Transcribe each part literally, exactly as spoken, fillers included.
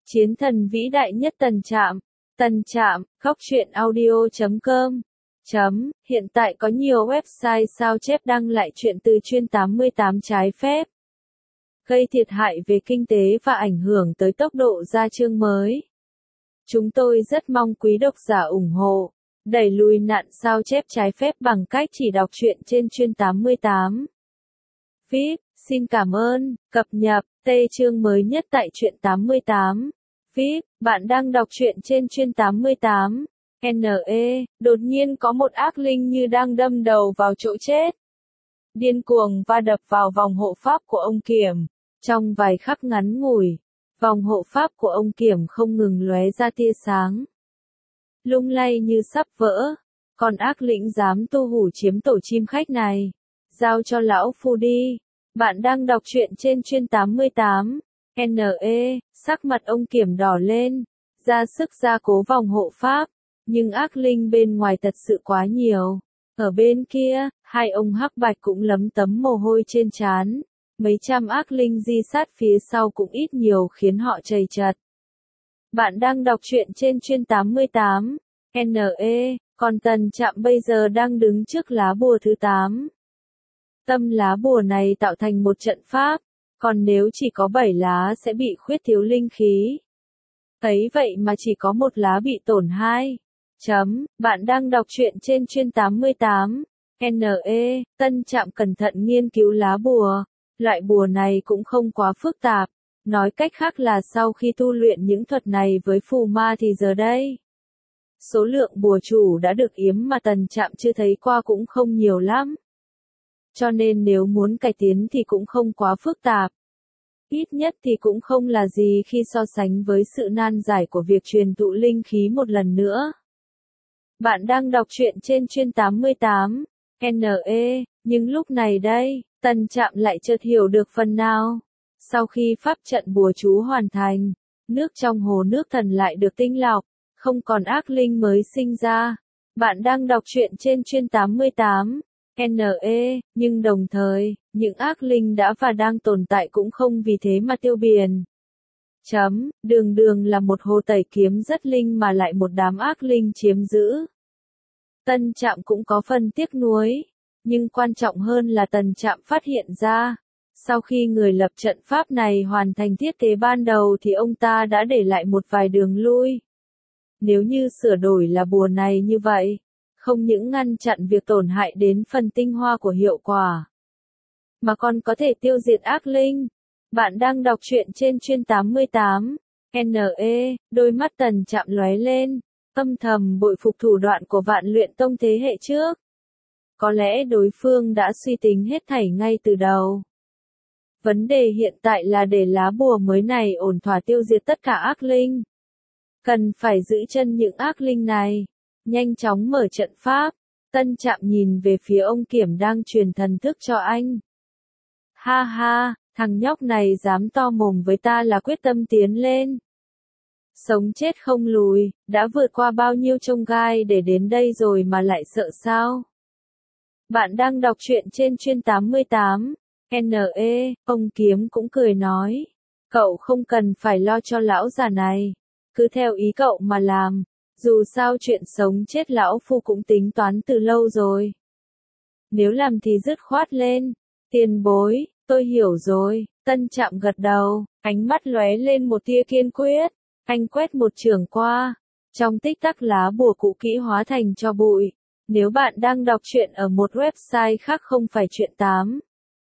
Chiến thần vĩ đại nhất Tần Trạm. Tần Trạm, góc truyện audio chấm com. Chấm, hiện tại có nhiều website sao chép đăng lại truyện từ chuyên tám mươi tám trái phép, gây thiệt hại về kinh tế và ảnh hưởng tới tốc độ ra chương mới. Chúng tôi rất mong quý độc giả ủng hộ, đẩy lùi nạn sao chép trái phép bằng cách chỉ đọc truyện trên chuyên tám mươi tám. vê i pê, xin cảm ơn, cập nhật, T chương mới nhất tại truyện tám mươi tám. vê i pê, bạn đang đọc truyện trên chuyên tám mươi tám. en e, đột nhiên có một ác linh như đang đâm đầu vào chỗ chết. Điên cuồng va đập vào vòng hộ pháp của ông Kiểm. Trong vài khắc ngắn ngủi, vòng hộ pháp của ông Kiểm không ngừng lóe ra tia sáng, lung lay như sắp vỡ. Còn ác linh dám tu hủ chiếm tổ chim khách này, giao cho lão phu đi. Bạn đang đọc truyện trên chuyên tám mươi tám. en e, sắc mặt ông Kiểm đỏ lên, ra sức gia cố vòng hộ pháp, nhưng ác linh bên ngoài thật sự quá nhiều. Ở bên kia, hai ông hắc bạch cũng lấm tấm mồ hôi trên trán. Mấy trăm ác linh di sát phía sau cũng ít nhiều khiến họ chầy chật. Bạn đang đọc truyện trên chuyên tám mươi tám. en e, còn Tần Trạm bây giờ đang đứng trước lá bùa thứ tám. Tâm lá bùa này tạo thành một trận pháp, còn nếu chỉ có bảy lá sẽ bị khuyết thiếu linh khí. Thấy vậy mà chỉ có một lá bị tổn hai. Chấm, bạn đang đọc truyện trên chuyên tám mươi tám. en e, Tân Trạm cẩn thận nghiên cứu lá bùa. Loại bùa này cũng không quá phức tạp. Nói cách khác là sau khi tu luyện những thuật này với phù ma thì giờ đây, số lượng bùa chủ đã được yếm mà Tần Trạm chưa thấy qua cũng không nhiều lắm. Cho nên nếu muốn cải tiến thì cũng không quá phức tạp. Ít nhất thì cũng không là gì khi so sánh với sự nan giải của việc truyền tụ linh khí một lần nữa. Bạn đang đọc truyện trên chuyên tám mươi tám. en e, nhưng lúc này đây, Tần Trạm lại chợt hiểu được phần nào. Sau khi pháp trận bùa chú hoàn thành, nước trong hồ nước thần lại được tinh lọc, không còn ác linh mới sinh ra. Bạn đang đọc truyện trên chuyên tám mươi tám. en e, nhưng đồng thời, những ác linh đã và đang tồn tại cũng không vì thế mà tiêu biển. Chấm, đường đường là một hồ tẩy kiếm rất linh mà lại một đám ác linh chiếm giữ. Tân Trạm cũng có phần tiếc nuối, nhưng quan trọng hơn là Tần Trạm phát hiện ra, sau khi người lập trận pháp này hoàn thành thiết kế ban đầu thì ông ta đã để lại một vài đường lui. Nếu như sửa đổi là bùa này như vậy, không những ngăn chặn việc tổn hại đến phần tinh hoa của hiệu quả, mà còn có thể tiêu diệt ác linh. Bạn đang đọc truyện trên chuyên tám mươi tám. en e, đôi mắt Tần Trạm lóe lên, âm thầm bội phục thủ đoạn của Vạn Luyện Tông thế hệ trước. Có lẽ đối phương đã suy tính hết thảy ngay từ đầu. Vấn đề hiện tại là để lá bùa mới này ổn thỏa tiêu diệt tất cả ác linh. Cần phải giữ chân những ác linh này, nhanh chóng mở trận pháp. Tân Trạm nhìn về phía ông Kiểm đang truyền thần thức cho anh. Ha ha, thằng nhóc này dám to mồm với ta là quyết tâm tiến lên. Sống chết không lùi, đã vượt qua bao nhiêu chông gai để đến đây rồi mà lại sợ sao? Bạn đang đọc truyện trên chuyên tám mươi tám. en e, ông Kiếm cũng cười nói. Cậu không cần phải lo cho lão già này. Cứ theo ý cậu mà làm. Dù sao chuyện sống chết lão phu cũng tính toán từ lâu rồi. Nếu làm thì dứt khoát lên. Tiền bối, tôi hiểu rồi. Tân Trạm gật đầu, ánh mắt lóe lên một tia kiên quyết. Anh quét một chưởng qua. Trong tích tắc lá bùa cũ kỹ hóa thành tro bụi. Nếu bạn đang đọc truyện ở một website khác không phải truyện tám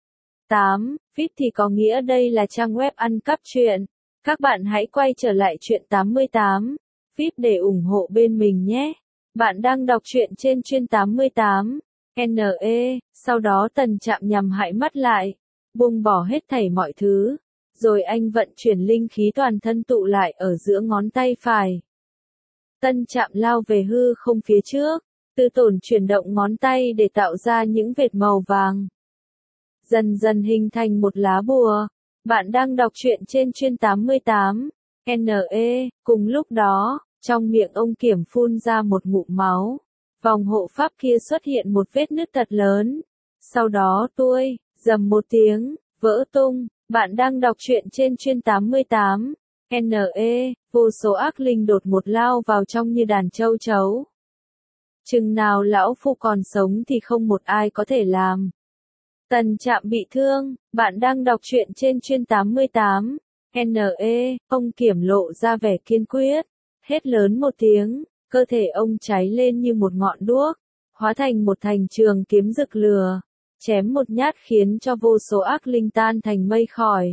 tám, vê i pê thì có nghĩa đây là trang web ăn cắp truyện. Các bạn hãy quay trở lại truyện tám mươi tám, vê i pê để ủng hộ bên mình nhé. Bạn đang đọc truyện trên chuyên tám mươi tám. en e, sau đó Tần Trạm nhắm hại mắt lại, buông bỏ hết thảy mọi thứ. Rồi anh vận chuyển linh khí toàn thân tụ lại ở giữa ngón tay phải. Tân Trạm lao về hư không phía trước, từ tổn chuyển động ngón tay để tạo ra những vệt màu vàng. Dần dần hình thành một lá bùa. Bạn đang đọc truyện trên chuyên tám mươi tám. en e, cùng lúc đó, trong miệng ông Kiểm phun ra một ngụm máu. Vòng hộ pháp kia xuất hiện một vết nứt thật lớn. Sau đó tuôi, rầm một tiếng, vỡ tung. Bạn đang đọc truyện trên chuyên tám mươi tám. N E, vô số ác linh đột một lao vào trong như đàn châu chấu. Chừng nào lão phu còn sống thì không một ai có thể làm. Tần Trạm bị thương, bạn đang đọc truyện trên chuyên tám mươi tám. N E, ông Kiểm lộ ra vẻ kiên quyết. Hét lớn một tiếng, cơ thể ông cháy lên như một ngọn đuốc, hóa thành một thành trường kiếm rực lửa, chém một nhát khiến cho vô số ác linh tan thành mây khói.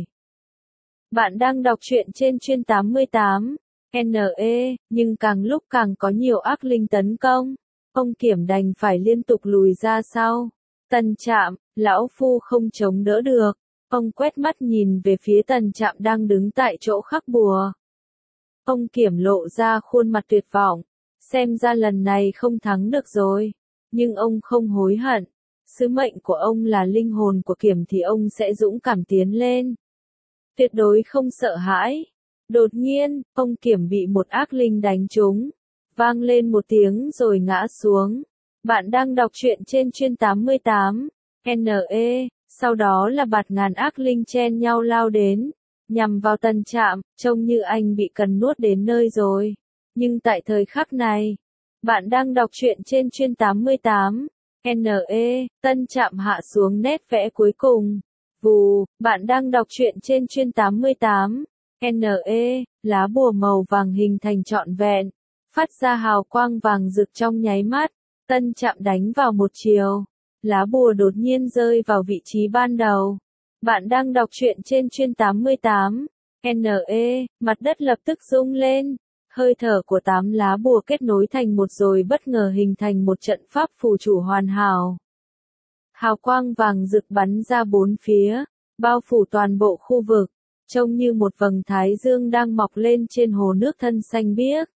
Bạn đang đọc truyện trên chuyên tám mươi tám. N E, nhưng càng lúc càng có nhiều ác linh tấn công. Ông Kiểm đành phải liên tục lùi ra sau. Tần Trạm, lão phu không chống đỡ được. Ông quét mắt nhìn về phía Tần Trạm đang đứng tại chỗ khắc bùa. Ông Kiểm lộ ra khuôn mặt tuyệt vọng. Xem ra lần này không thắng được rồi. Nhưng ông không hối hận. Sứ mệnh của ông là linh hồn của Kiểm thì ông sẽ dũng cảm tiến lên. Tuyệt đối không sợ hãi. Đột nhiên, ông Kiểm bị một ác linh đánh trúng. Vang lên một tiếng rồi ngã xuống. Bạn đang đọc truyện trên chuyên tám mươi tám. N E, sau đó là bạt ngàn ác linh chen nhau lao đến, nhằm vào Tần Trạm, trông như anh bị cần nuốt đến nơi rồi. Nhưng tại thời khắc này, bạn đang đọc truyện trên chuyên tám mươi tám. N E, Tần Trạm hạ xuống nét vẽ cuối cùng. Vù, bạn đang đọc truyện trên chuyên tám mươi tám. N E, lá bùa màu vàng hình thành trọn vẹn, phát ra hào quang vàng rực trong nháy mắt. Tần Trạm đánh vào một chiều. Lá bùa đột nhiên rơi vào vị trí ban đầu. Bạn đang đọc truyện trên chuyên tám mươi tám. N E, mặt đất lập tức rung lên. Hơi thở của tám lá bùa kết nối thành một rồi bất ngờ hình thành một trận pháp phù chủ hoàn hảo. Hào quang vàng rực bắn ra bốn phía, bao phủ toàn bộ khu vực, trông như một vầng thái dương đang mọc lên trên hồ nước thân xanh biếc.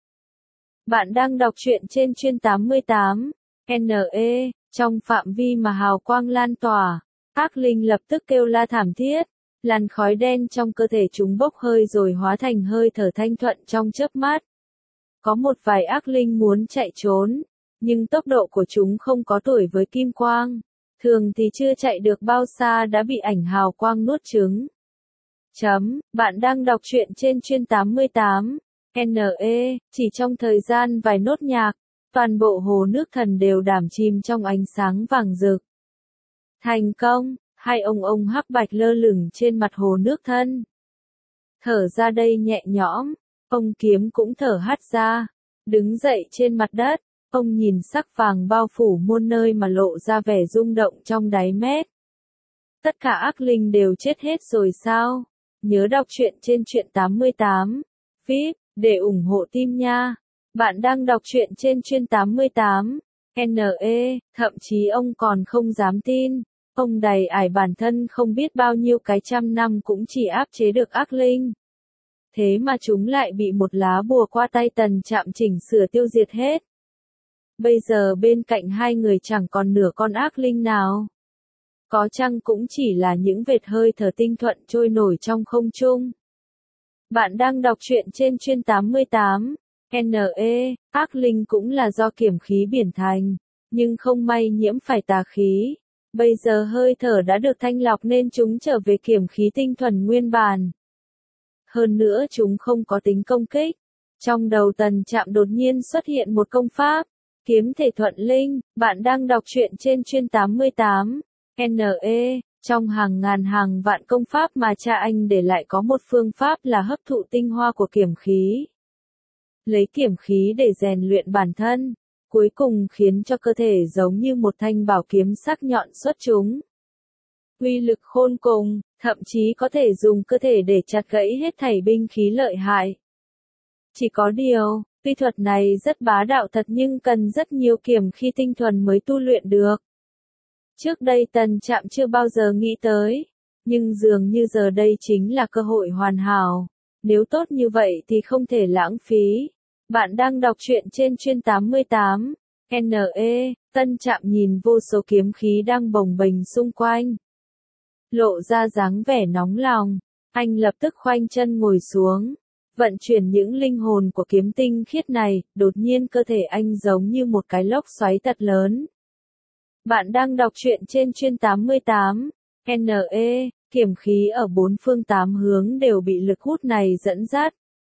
Bạn đang đọc truyện trên chuyên tám mươi tám. N E, trong phạm vi mà hào quang lan tỏa, ác linh lập tức kêu la thảm thiết, làn khói đen trong cơ thể chúng bốc hơi rồi hóa thành hơi thở thanh thuận trong chớp mắt. Có một vài ác linh muốn chạy trốn, nhưng tốc độ của chúng không có tuổi với kim quang, thường thì chưa chạy được bao xa đã bị ảnh hào quang nuốt chửng. Chấm, bạn đang đọc truyện trên chuyên tám mươi tám. N E, chỉ trong thời gian vài nốt nhạc, toàn bộ hồ nước thần đều đảm chìm trong ánh sáng vàng rực. Thành công, hai ông ông hắc bạch lơ lửng trên mặt hồ nước thân. Thở ra đây nhẹ nhõm, ông Kiếm cũng thở hắt ra, đứng dậy trên mặt đất, ông nhìn sắc vàng bao phủ muôn nơi mà lộ ra vẻ rung động trong đáy mét. Tất cả ác linh đều chết hết rồi sao? Nhớ đọc truyện trên truyện tám mươi tám. vê i pê, để ủng hộ team nha. Bạn đang đọc truyện trên chuyên tám mươi tám. N E, thậm chí ông còn không dám tin. Ông đầy ải bản thân không biết bao nhiêu cái trăm năm cũng chỉ áp chế được ác linh. Thế mà chúng lại bị một lá bùa qua tay Tần Trạm chỉnh sửa tiêu diệt hết. Bây giờ bên cạnh hai người chẳng còn nửa con ác linh nào. Có chăng cũng chỉ là những vệt hơi thở tinh thuận trôi nổi trong không trung. Bạn đang đọc truyện trên chuyên tám mươi tám. N E, ác linh cũng là do kiểm khí biển thành, nhưng không may nhiễm phải tà khí. Bây giờ hơi thở đã được thanh lọc nên chúng trở về kiểm khí tinh thuần nguyên bản. Hơn nữa chúng không có tính công kích. Trong đầu Tần Trạm đột nhiên xuất hiện một công pháp, kiếm thể thuận linh. Bạn đang đọc truyện trên chuyên tám mươi tám. N E, trong hàng ngàn hàng vạn công pháp mà cha anh để lại có một phương pháp là hấp thụ tinh hoa của kiểm khí. Lấy kiểm khí để rèn luyện bản thân, cuối cùng khiến cho cơ thể giống như một thanh bảo kiếm sắc nhọn xuất chúng. Uy lực khôn cùng, thậm chí có thể dùng cơ thể để chặt gãy hết thảy binh khí lợi hại. Chỉ có điều, tuy thuật này rất bá đạo thật nhưng cần rất nhiều kiểm khí tinh thuần mới tu luyện được. Trước đây Tần Trạm chưa bao giờ nghĩ tới, nhưng dường như giờ đây chính là cơ hội hoàn hảo. Nếu tốt như vậy thì không thể lãng phí. Bạn đang đọc truyện trên chuyên tám mươi tám. N E, Tần Trạm nhìn vô số kiếm khí đang bồng bềnh xung quanh. Lộ ra dáng vẻ nóng lòng, anh lập tức khoanh chân ngồi xuống, vận chuyển những linh hồn của kiếm tinh khiết này, đột nhiên cơ thể anh giống như một cái lốc xoáy thật lớn. Bạn đang đọc truyện trên chuyên tám mươi tám. N E, kiểm khí ở bốn phương tám hướng đều bị lực hút này dẫn dắt,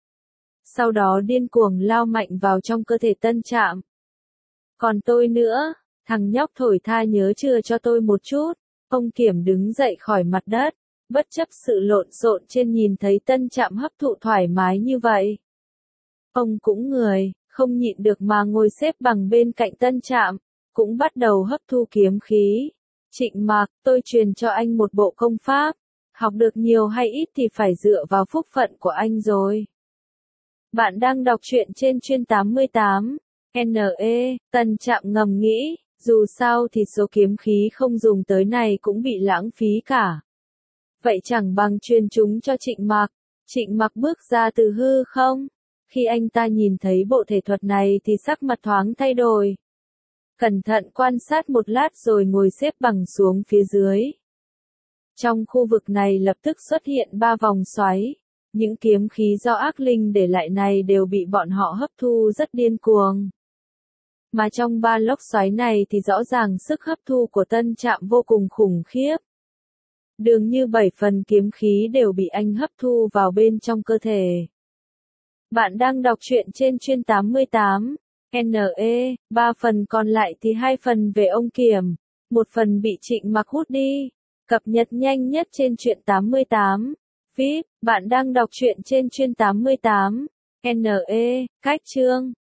sau đó điên cuồng lao mạnh vào trong cơ thể Tân Trạm. Còn tôi nữa, thằng nhóc thổi tha nhớ chừa cho tôi một chút. Ông Kiểm đứng dậy khỏi mặt đất, bất chấp sự lộn xộn trên nhìn thấy Tân Trạm hấp thụ thoải mái như vậy. Ông cũng người, không nhịn được mà ngồi xếp bằng bên cạnh Tân Trạm, cũng bắt đầu hấp thu kiếm khí. Trịnh Mạc, tôi truyền cho anh một bộ công pháp, học được nhiều hay ít thì phải dựa vào phúc phận của anh rồi. Bạn đang đọc truyện trên chuyên tám mươi tám. N E, Tân Trạm ngầm nghĩ, dù sao thì số kiếm khí không dùng tới này cũng bị lãng phí cả. Vậy chẳng bằng truyền chúng cho Trịnh Mạc. Trịnh Mạc bước ra từ hư không? Khi anh ta nhìn thấy bộ thể thuật này thì sắc mặt thoáng thay đổi. Cẩn thận quan sát một lát rồi ngồi xếp bằng xuống phía dưới. Trong khu vực này lập tức xuất hiện ba vòng xoáy. Những kiếm khí do ác linh để lại này đều bị bọn họ hấp thu rất điên cuồng. Mà trong ba lốc xoáy này thì rõ ràng sức hấp thu của Tân Trạm vô cùng khủng khiếp. Dường như bảy phần kiếm khí đều bị anh hấp thu vào bên trong cơ thể. Bạn đang đọc truyện trên chuyên tám mươi tám. N E, ba phần còn lại thì hai phần về ông Kiểm, một phần bị Trịnh Mạc hút đi. Cập nhật nhanh nhất trên truyện tám mươi tám. vê i pê, bạn đang đọc truyện trên chuyên tám mươi tám. N E, cách chương.